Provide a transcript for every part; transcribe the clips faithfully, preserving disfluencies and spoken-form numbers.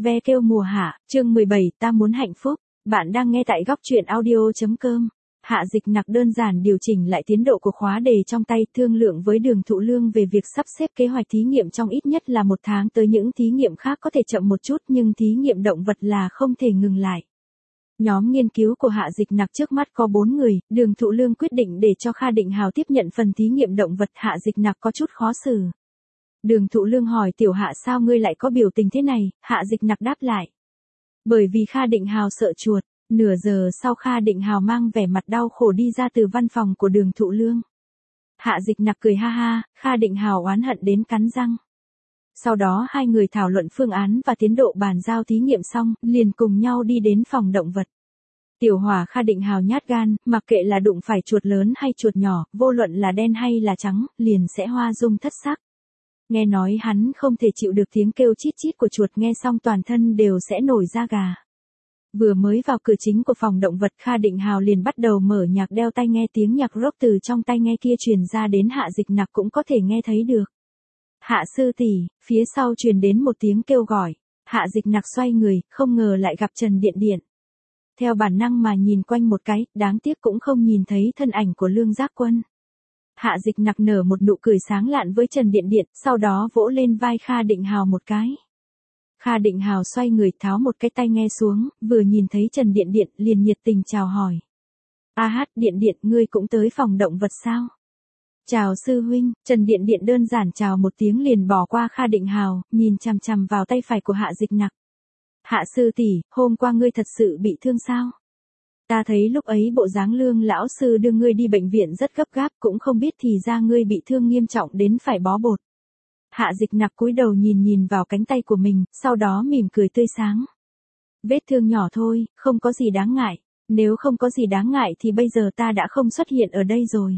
Ve kêu mùa hạ, chương mười bảy, ta muốn hạnh phúc. Bạn đang nghe tại góc truyện audio.com. Hạ Dịch Nặc đơn giản điều chỉnh lại tiến độ của khóa đề trong tay, thương lượng với Đường Thụ Lương về việc sắp xếp kế hoạch thí nghiệm trong ít nhất là một tháng tới. Những thí nghiệm khác có thể chậm một chút nhưng thí nghiệm động vật là không thể ngừng lại. Nhóm nghiên cứu của Hạ Dịch Nặc trước mắt có bốn người, Đường Thụ Lương quyết định để cho Kha Định Hào tiếp nhận phần thí nghiệm động vật. Hạ Dịch Nặc có chút khó xử. Đường Thụ Lương hỏi Tiểu Hạ sao ngươi lại có biểu tình thế này, Hạ Dịch Nặc đáp lại. Bởi vì Kha Định Hào sợ chuột. Nửa giờ sau Kha Định Hào mang vẻ mặt đau khổ đi ra từ văn phòng của Đường Thụ Lương. Hạ Dịch Nặc cười ha ha, Kha Định Hào oán hận đến cắn răng. Sau đó hai người thảo luận phương án và tiến độ bàn giao thí nghiệm xong, liền cùng nhau đi đến phòng động vật. Tiểu Hỏa Kha Định Hào nhát gan, mặc kệ là đụng phải chuột lớn hay chuột nhỏ, vô luận là đen hay là trắng, liền sẽ hoa dung thất sắc. Nghe nói hắn không thể chịu được tiếng kêu chít chít của chuột, nghe xong toàn thân đều sẽ nổi da gà. Vừa mới vào cửa chính của phòng động vật, Kha Định Hào liền bắt đầu mở nhạc đeo tai nghe, tiếng nhạc rock từ trong tai nghe kia truyền ra đến Hạ Dịch Nặc cũng có thể nghe thấy được. Hạ sư tỷ, phía sau truyền đến một tiếng kêu gọi. Hạ Dịch Nặc xoay người, không ngờ lại gặp Trần Điện Điện. Theo bản năng mà nhìn quanh một cái, đáng tiếc cũng không nhìn thấy thân ảnh của Lương Giác Quân. Hạ Dịch Nặc nở một nụ cười sáng lạn với Trần Điện Điện, sau đó vỗ lên vai Kha Định Hào một cái. Kha Định Hào xoay người tháo một cái tai nghe xuống, vừa nhìn thấy Trần Điện Điện liền nhiệt tình chào hỏi. A hát Điện Điện, ngươi cũng tới phòng động vật sao? Chào sư huynh. Trần Điện Điện đơn giản chào một tiếng liền bỏ qua Kha Định Hào, nhìn chằm chằm vào tay phải của Hạ Dịch Nặc. Hạ sư tỷ, hôm qua ngươi thật sự bị thương sao? Ta thấy lúc ấy bộ dáng Lương lão sư đưa ngươi đi bệnh viện rất gấp gáp, cũng không biết thì ra ngươi bị thương nghiêm trọng đến phải bó bột. Hạ Dịch Nặc cúi đầu nhìn nhìn vào cánh tay của mình, sau đó mỉm cười tươi sáng. Vết thương nhỏ thôi, không có gì đáng ngại. Nếu không có gì đáng ngại thì bây giờ ta đã không xuất hiện ở đây rồi.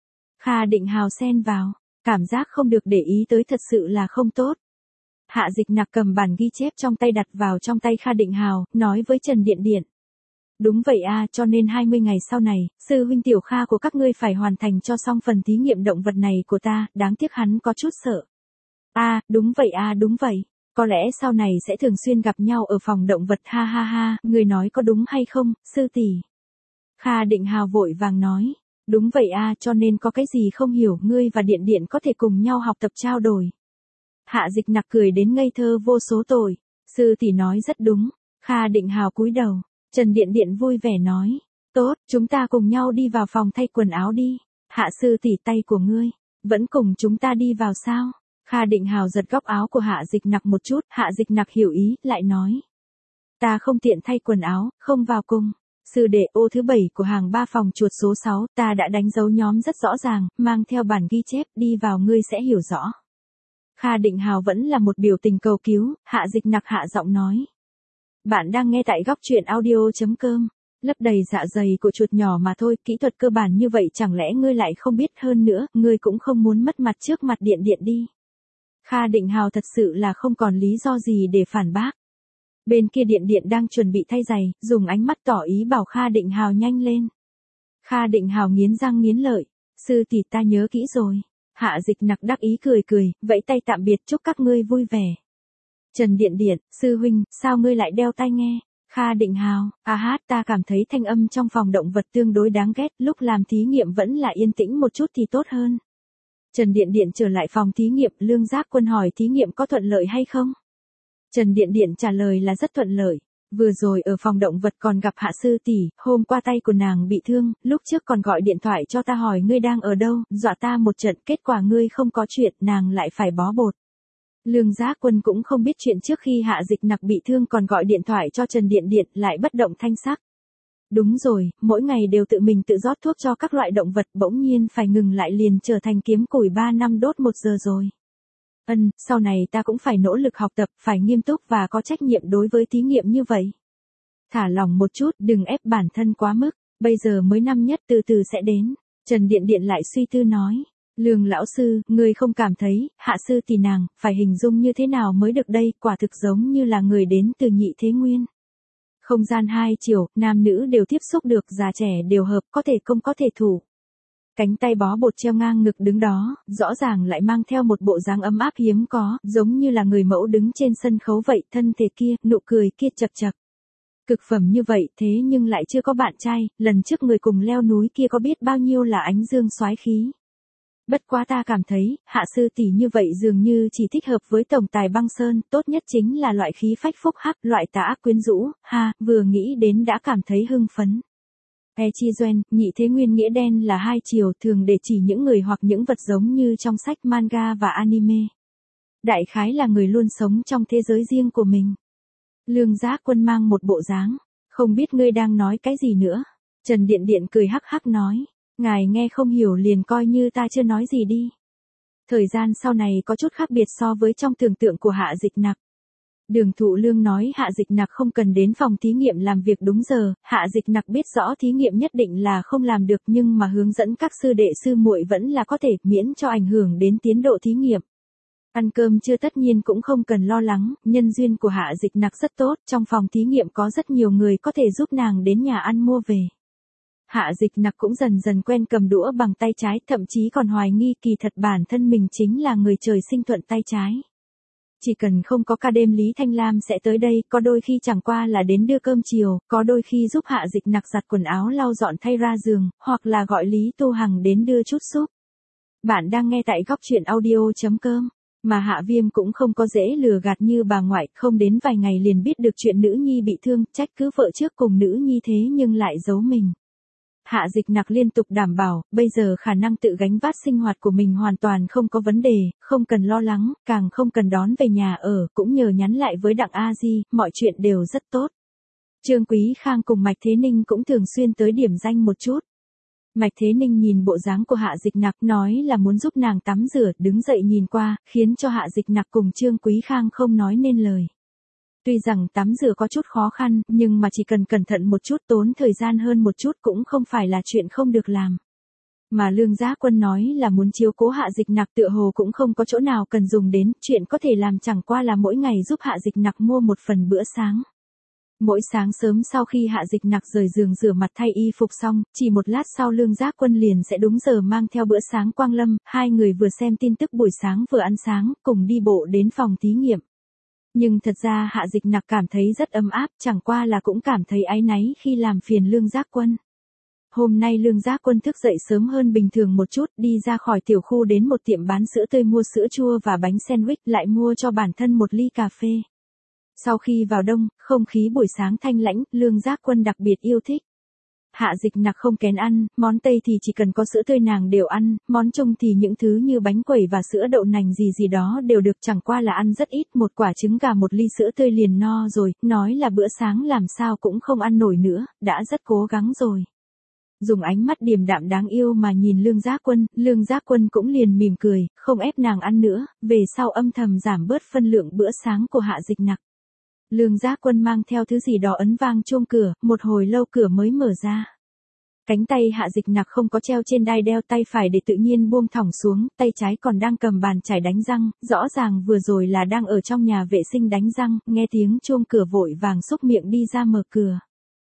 Kha Định Hào xen vào, cảm giác không được để ý tới thật sự là không tốt. Hạ Dịch Nặc cầm bản ghi chép trong tay đặt vào trong tay Kha Định Hào, nói với Trần Điện Điện. Đúng vậy a, cho nên hai mươi ngày sau này, sư huynh Tiểu Kha của các ngươi phải hoàn thành cho xong phần thí nghiệm động vật này của ta, đáng tiếc hắn có chút sợ. A, à, đúng vậy a, à, đúng vậy. Có lẽ sau này sẽ thường xuyên gặp nhau ở phòng động vật, ha ha ha, người nói có đúng hay không, sư tỷ? Kha Định Hào vội vàng nói. Đúng vậy a, à, cho nên có cái gì không hiểu, ngươi và Điện Điện có thể cùng nhau học tập trao đổi. Hạ Dịch Nặc cười đến ngây thơ vô số tội. Sư tỷ nói rất đúng. Kha Định Hào cúi đầu. Trần Điện Điện vui vẻ nói. Tốt, chúng ta cùng nhau đi vào phòng thay quần áo đi. Hạ sư tỷ, tay của ngươi vẫn cùng chúng ta đi vào sao? Kha Định Hào giật góc áo của Hạ Dịch Nặc một chút, Hạ Dịch Nặc hiểu ý, lại nói. Ta không tiện thay quần áo, không vào cùng. Sư đệ, ô thứ bảy của hàng ba phòng chuột số sáu, ta đã đánh dấu nhóm rất rõ ràng, mang theo bản ghi chép, đi vào ngươi sẽ hiểu rõ. Kha Định Hào vẫn là một biểu tình cầu cứu, Hạ Dịch Nặc hạ giọng nói. Bạn đang nghe tại góc truyện audio.com. Lấp đầy dạ dày của chuột nhỏ mà thôi, kỹ thuật cơ bản như vậy chẳng lẽ ngươi lại không biết, hơn nữa, ngươi cũng không muốn mất mặt trước mặt Điện Điện đi. Kha Định Hào thật sự là không còn lý do gì để phản bác. Bên kia Điện Điện đang chuẩn bị thay giày, dùng ánh mắt tỏ ý bảo Kha Định Hào nhanh lên. Kha Định Hào nghiến răng nghiến lợi. Sư tỷ, ta nhớ kỹ rồi. Hạ Dịch Nặc đắc ý cười cười, vẫy tay tạm biệt, chúc các ngươi vui vẻ. Trần Điện Điện, sư huynh, sao ngươi lại đeo tai nghe? Kha Định Hào, a hát, ta cảm thấy thanh âm trong phòng động vật tương đối đáng ghét, lúc làm thí nghiệm vẫn là yên tĩnh một chút thì tốt hơn. Trần Điện Điện trở lại phòng thí nghiệm, Lương Giác Quân hỏi thí nghiệm có thuận lợi hay không? Trần Điện Điện trả lời là rất thuận lợi. Vừa rồi ở phòng động vật còn gặp Hạ sư tỷ, hôm qua tay của nàng bị thương, lúc trước còn gọi điện thoại cho ta hỏi ngươi đang ở đâu, dọa ta một trận, kết quả ngươi không có chuyện, nàng lại phải bó bột. Lương Giác Quân cũng không biết chuyện trước khi Hạ Dịch Nặc bị thương còn gọi điện thoại cho Trần Điện Điện, lại bất động thanh sắc. Đúng rồi, mỗi ngày đều tự mình tự rót thuốc cho các loại động vật, bỗng nhiên phải ngừng lại liền trở thành kiếm củi ba năm đốt một giờ rồi. Ân, sau này ta cũng phải nỗ lực học tập, phải nghiêm túc và có trách nhiệm đối với thí nghiệm như vậy. Thả lỏng một chút, đừng ép bản thân quá mức, bây giờ mới năm nhất, từ từ sẽ đến. Trần Điện Điện lại suy tư nói. Lương lão sư, ngươi không cảm thấy, Hạ sư tỷ nàng, phải hình dung như thế nào mới được đây, quả thực giống như là người đến từ nhị thế nguyên. Không gian hai chiều, nam nữ đều tiếp xúc được, già trẻ đều hợp, có thể công có thể thủ. Cánh tay bó bột treo ngang ngực đứng đó, rõ ràng lại mang theo một bộ dáng ấm áp hiếm có, giống như là người mẫu đứng trên sân khấu vậy, thân thể kia, nụ cười kia chật chật. Cực phẩm như vậy thế nhưng lại chưa có bạn trai, lần trước người cùng leo núi kia có biết bao nhiêu là ánh dương soái khí. Bất quá ta cảm thấy, hạ sư tỷ như vậy dường như chỉ thích hợp với tổng tài băng sơn, tốt nhất chính là loại khí phách phúc hắc, loại tà ác quyến rũ, ha, vừa nghĩ đến đã cảm thấy hưng phấn. E chi doen, nhị thế nguyên nghĩa đen là hai chiều thường để chỉ những người hoặc những vật giống như trong sách manga và anime. Đại khái là người luôn sống trong thế giới riêng của mình. Lương Giác Quân mang một bộ dáng, không biết ngươi đang nói cái gì nữa. Trần Điện Điện cười hắc hắc nói, ngài nghe không hiểu liền coi như ta chưa nói gì đi. Thời gian sau này có chút khác biệt so với trong tưởng tượng của Hạ Dịch Nặc. Đường Thụ Lương nói Hạ Dịch Nặc không cần đến phòng thí nghiệm làm việc đúng giờ, Hạ Dịch Nặc biết rõ thí nghiệm nhất định là không làm được nhưng mà hướng dẫn các sư đệ sư muội vẫn là có thể, miễn cho ảnh hưởng đến tiến độ thí nghiệm. Ăn cơm chưa tất nhiên cũng không cần lo lắng, nhân duyên của Hạ Dịch Nặc rất tốt, trong phòng thí nghiệm có rất nhiều người có thể giúp nàng đến nhà ăn mua về. Hạ Dịch Nặc cũng dần dần quen cầm đũa bằng tay trái, thậm chí còn hoài nghi kỳ thật bản thân mình chính là người trời sinh thuận tay trái. Chỉ cần không có ca đêm Lý Thanh Lam sẽ tới đây, có đôi khi chẳng qua là đến đưa cơm chiều, có đôi khi giúp Hạ Dịch Nặc giặt quần áo lau dọn thay ra giường, hoặc là gọi Lý Tu Hằng đến đưa chút súp. Bạn đang nghe tại góc truyện audio chấm com. Mà Hạ Viêm cũng không có dễ lừa gạt như bà ngoại, không đến vài ngày liền biết được chuyện nữ nhi bị thương, trách cứ vợ trước cùng nữ nhi thế nhưng lại giấu mình. Hạ Dịch Nặc liên tục đảm bảo, bây giờ khả năng tự gánh vác sinh hoạt của mình hoàn toàn không có vấn đề, không cần lo lắng, càng không cần đón về nhà ở, cũng nhờ nhắn lại với Đặng A Di, mọi chuyện đều rất tốt. Trương Quý Khang cùng Mạch Thế Ninh cũng thường xuyên tới điểm danh một chút. Mạch Thế Ninh nhìn bộ dáng của Hạ Dịch Nặc nói là muốn giúp nàng tắm rửa, đứng dậy nhìn qua, khiến cho Hạ Dịch Nặc cùng Trương Quý Khang không nói nên lời. Tuy rằng tắm rửa có chút khó khăn, nhưng mà chỉ cần cẩn thận một chút, tốn thời gian hơn một chút cũng không phải là chuyện không được làm. Mà Lương Giác Quân nói là muốn chiếu cố Hạ Dịch Nặc tựa hồ cũng không có chỗ nào cần dùng đến, chuyện có thể làm chẳng qua là mỗi ngày giúp Hạ Dịch Nặc mua một phần bữa sáng. Mỗi sáng sớm sau khi Hạ Dịch Nặc rời giường rửa mặt thay y phục xong, chỉ một lát sau Lương Giác Quân liền sẽ đúng giờ mang theo bữa sáng Quang Lâm, hai người vừa xem tin tức buổi sáng vừa ăn sáng, cùng đi bộ đến phòng thí nghiệm. Nhưng thật ra Hạ Dịch Nặc cảm thấy rất ấm áp, chẳng qua là cũng cảm thấy áy náy khi làm phiền Lương Giác Quân. Hôm nay Lương Giác Quân thức dậy sớm hơn bình thường một chút, đi ra khỏi tiểu khu đến một tiệm bán sữa tươi mua sữa chua và bánh sandwich, lại mua cho bản thân một ly cà phê. Sau khi vào đông, không khí buổi sáng thanh lãnh, Lương Giác Quân đặc biệt yêu thích. Hạ Dịch Nặc không kén ăn, món Tây thì chỉ cần có sữa tươi nàng đều ăn, món Trung thì những thứ như bánh quẩy và sữa đậu nành gì gì đó đều được, chẳng qua là ăn rất ít, một quả trứng gà một ly sữa tươi liền no rồi, nói là bữa sáng làm sao cũng không ăn nổi nữa, đã rất cố gắng rồi. Dùng ánh mắt điềm đạm đáng yêu mà nhìn Lương Giác Quân, Lương Giác Quân cũng liền mỉm cười, không ép nàng ăn nữa, về sau âm thầm giảm bớt phân lượng bữa sáng của Hạ Dịch Nặc. Lương Giác Quân mang theo thứ gì đó ấn vang chuông cửa, một hồi lâu cửa mới mở ra. Cánh tay Hạ Dịch Nặc không có treo trên đai đeo, tay phải để tự nhiên buông thõng xuống, tay trái còn đang cầm bàn chải đánh răng, rõ ràng vừa rồi là đang ở trong nhà vệ sinh đánh răng, nghe tiếng chuông cửa vội vàng xúc miệng đi ra mở cửa.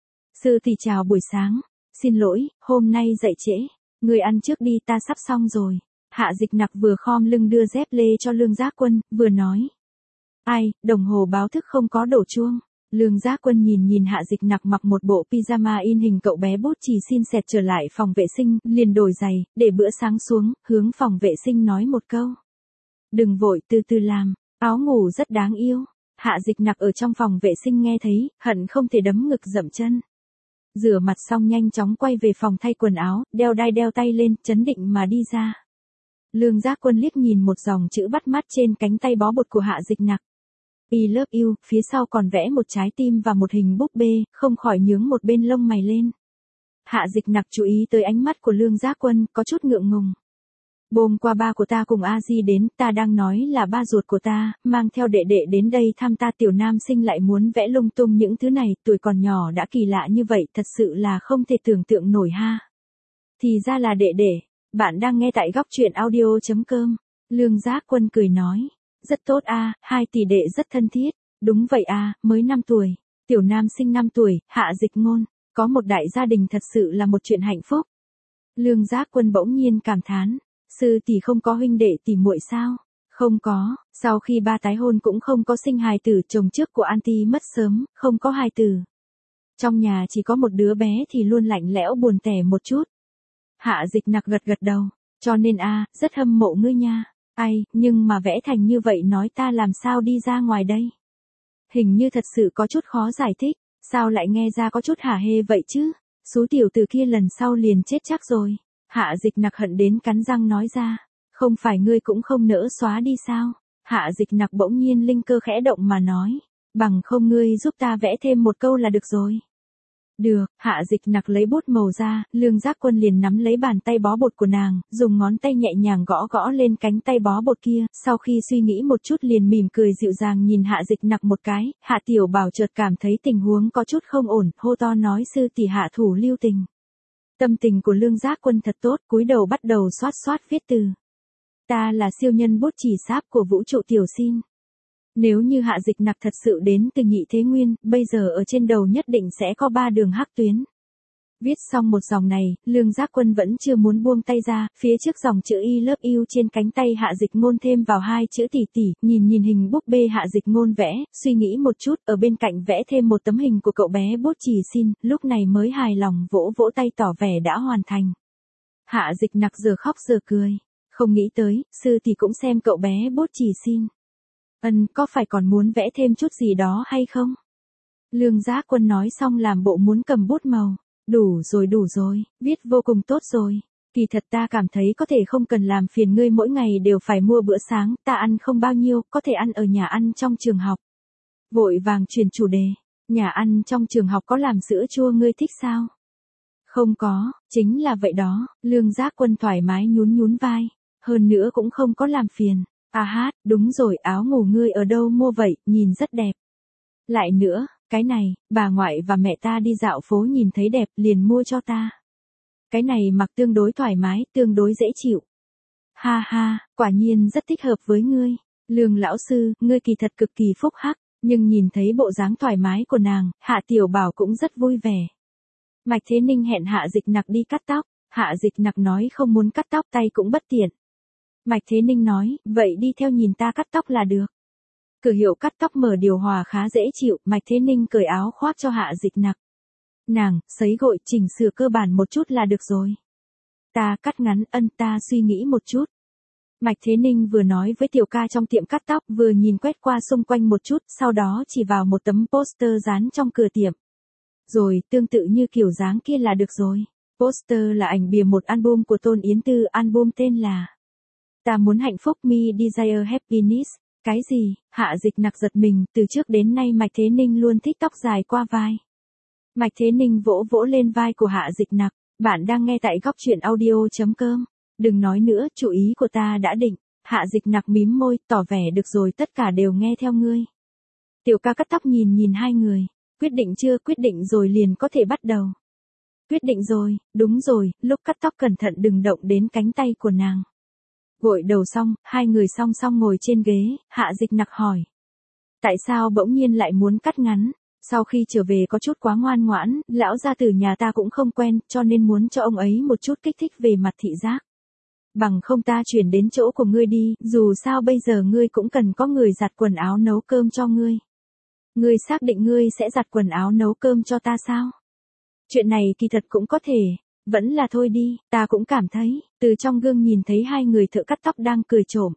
Sư thì chào buổi sáng, xin lỗi, hôm nay dậy trễ, người ăn trước đi, ta sắp xong rồi. Hạ Dịch Nặc vừa khom lưng đưa dép lê cho Lương Giác Quân, vừa nói. Ai, đồng hồ báo thức không có đổ chuông. Lương Giác Quân nhìn nhìn Hạ Dịch Nặc mặc một bộ pyjama in hình cậu bé bút chì xin xẹt trở lại phòng vệ sinh, liền đổi giày, để bữa sáng xuống, hướng phòng vệ sinh nói một câu. Đừng vội, từ từ làm, áo ngủ rất đáng yêu. Hạ Dịch Nặc ở trong phòng vệ sinh nghe thấy, hận không thể đấm ngực dậm chân. Rửa mặt xong nhanh chóng quay về phòng thay quần áo, đeo đai đeo tay lên, chấn định mà đi ra. Lương Giác Quân liếc nhìn một dòng chữ bắt mắt trên cánh tay bó bột của Hạ Dịch Nặc. I love you, phía sau còn vẽ một trái tim và một hình búp bê, không khỏi nhướng một bên lông mày lên. Hạ Dịch Nặc chú ý tới ánh mắt của Lương Giác Quân, có chút ngượng ngùng. Hôm qua ba của ta cùng A Di đến, ta đang nói là ba ruột của ta, mang theo đệ đệ đến đây thăm ta, tiểu nam sinh lại muốn vẽ lung tung những thứ này, tuổi còn nhỏ đã kỳ lạ như vậy, thật sự là không thể tưởng tượng nổi ha. Thì ra là đệ đệ, bạn đang nghe tại góc truyện audio chấm com. Lương Giác Quân cười nói. Rất tốt a, à, hai tỷ đệ rất thân thiết. Đúng vậy a, à, mới năm tuổi. Tiểu nam sinh năm tuổi, Hạ Dịch Ngôn. Có một đại gia đình thật sự là một chuyện hạnh phúc. Lương Giác Quân bỗng nhiên cảm thán, sư tỷ không có huynh đệ tỷ muội sao? Không có, sau khi ba tái hôn cũng không có sinh hài tử, chồng trước của Anti mất sớm, không có hài tử. Trong nhà chỉ có một đứa bé thì luôn lạnh lẽo buồn tẻ một chút. Hạ Dịch Nặc gật gật đầu, cho nên a, rất hâm mộ ngươi nha. Ai, nhưng mà vẽ thành như vậy nói ta làm sao đi ra ngoài đây? Hình như thật sự có chút khó giải thích, sao lại nghe ra có chút hả hê vậy chứ? Số tiểu tử kia lần sau liền chết chắc rồi. Hạ Dịch Nặc hận đến cắn răng nói ra, không phải ngươi cũng không nỡ xóa đi sao? Hạ Dịch Nặc bỗng nhiên linh cơ khẽ động mà nói, bằng không ngươi giúp ta vẽ thêm một câu là được rồi. Được, Hạ Dịch Nặc lấy bút màu ra, Lương Giác Quân liền nắm lấy bàn tay bó bột của nàng, dùng ngón tay nhẹ nhàng gõ gõ lên cánh tay bó bột kia, sau khi suy nghĩ một chút liền mỉm cười dịu dàng nhìn Hạ Dịch Nặc một cái, Hạ Tiểu Bảo chợt cảm thấy tình huống có chút không ổn, hô to nói sư tỷ hạ thủ lưu tình. Tâm tình của Lương Giác Quân thật tốt, cúi đầu bắt đầu xoát xoát viết từ. Ta là siêu nhân bút chỉ sáp của vũ trụ tiểu xin. Nếu như Hạ Dịch Nặc thật sự đến từ nhị thế nguyên, bây giờ ở trên đầu nhất định sẽ có ba đường hắc tuyến. Viết xong một dòng này, Lương Giác Quân vẫn chưa muốn buông tay ra, phía trước dòng chữ I love you trên cánh tay Hạ Dịch Ngôn thêm vào hai chữ tỷ tỷ, nhìn nhìn hình búp bê Hạ Dịch Ngôn vẽ, suy nghĩ một chút, ở bên cạnh vẽ thêm một tấm hình của cậu bé bút chỉ xin, lúc này mới hài lòng vỗ vỗ tay tỏ vẻ đã hoàn thành. Hạ Dịch Nặc giờ khóc giờ cười, không nghĩ tới, sư thì cũng xem cậu bé bút chỉ xin. Ân, có phải còn muốn vẽ thêm chút gì đó hay không? Lương Giác Quân nói xong làm bộ muốn cầm bút màu. Đủ rồi đủ rồi, viết vô cùng tốt rồi. Kỳ thật ta cảm thấy có thể không cần làm phiền ngươi mỗi ngày đều phải mua bữa sáng, ta ăn không bao nhiêu, có thể ăn ở nhà ăn trong trường học. Vội vàng chuyển chủ đề, nhà ăn trong trường học có làm sữa chua ngươi thích sao? Không có, chính là vậy đó, Lương Giác Quân thoải mái nhún nhún vai, hơn nữa cũng không có làm phiền. À hát, đúng rồi, áo ngủ ngươi ở đâu mua vậy, nhìn rất đẹp. Lại nữa, cái này, bà ngoại và mẹ ta đi dạo phố nhìn thấy đẹp liền mua cho ta. Cái này mặc tương đối thoải mái, tương đối dễ chịu. Ha ha, quả nhiên rất thích hợp với ngươi. Lương lão sư, ngươi kỳ thật cực kỳ phúc hắc, nhưng nhìn thấy bộ dáng thoải mái của nàng, Hạ Tiểu Bảo cũng rất vui vẻ. Mạch Thế Ninh hẹn Hạ Dịch Nặc đi cắt tóc, Hạ Dịch Nặc nói không muốn cắt tóc tay cũng bất tiện. Mạch Thế Ninh nói, vậy đi theo nhìn ta cắt tóc là được. Cửa hiệu cắt tóc mở điều hòa khá dễ chịu, Mạch Thế Ninh cởi áo khoác cho Hạ Dịch Nặc. Nàng, sấy gội, chỉnh sửa cơ bản một chút là được rồi. Ta cắt ngắn, ân ta suy nghĩ một chút. Mạch Thế Ninh vừa nói với tiểu ca trong tiệm cắt tóc vừa nhìn quét qua xung quanh một chút, sau đó chỉ vào một tấm poster dán trong cửa tiệm. Rồi, tương tự như kiểu dáng kia là được rồi. Poster là ảnh bìa một album của Tôn Yến Tư, album tên là Ta muốn hạnh phúc me desire happiness. Cái gì? Hạ Dịch Nặc giật mình, từ trước đến nay Mạch Thế Ninh luôn thích tóc dài qua vai. Mạch Thế Ninh vỗ vỗ lên vai của Hạ Dịch Nặc, bạn đang nghe tại góc truyện audio chấm com. Đừng nói nữa, chủ ý của ta đã định. Hạ Dịch Nặc mím môi, tỏ vẻ được rồi, tất cả đều nghe theo ngươi. Tiểu ca cắt tóc nhìn nhìn hai người, quyết định chưa? Quyết định rồi liền có thể bắt đầu. Quyết định rồi, đúng rồi, lúc cắt tóc cẩn thận đừng động đến cánh tay của nàng. Gội đầu xong, hai người song song ngồi trên ghế, Hạ Dịch Nặc hỏi. Tại sao bỗng nhiên lại muốn cắt ngắn? Sau khi trở về có chút quá ngoan ngoãn, lão gia tử nhà ta cũng không quen, cho nên muốn cho ông ấy một chút kích thích về mặt thị giác. Bằng không ta chuyển đến chỗ của ngươi đi, dù sao bây giờ ngươi cũng cần có người giặt quần áo nấu cơm cho ngươi. Ngươi xác định ngươi sẽ giặt quần áo nấu cơm cho ta sao? Chuyện này kỳ thật cũng có thể. Vẫn là thôi đi, ta cũng cảm thấy, từ trong gương nhìn thấy hai người thợ cắt tóc đang cười trộm.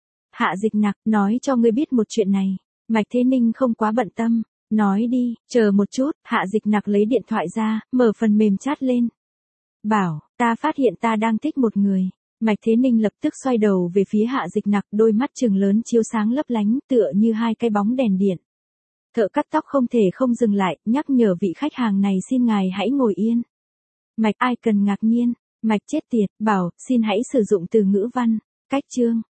Hạ Dịch Nặc, nói cho ngươi biết một chuyện này. Mạch Thế Ninh không quá bận tâm, nói đi, chờ một chút, Hạ Dịch Nặc lấy điện thoại ra, mở phần mềm chat lên. Bảo, ta phát hiện ta đang thích một người. Mạch Thế Ninh lập tức xoay đầu về phía Hạ Dịch Nặc, đôi mắt trừng lớn chiếu sáng lấp lánh tựa như hai cái bóng đèn điện. Thợ cắt tóc không thể không dừng lại, nhắc nhở vị khách hàng này xin ngài hãy ngồi yên. Mạch ai cần ngạc nhiên, Mạch chết tiệt, bảo, xin hãy sử dụng từ ngữ văn, cách chương.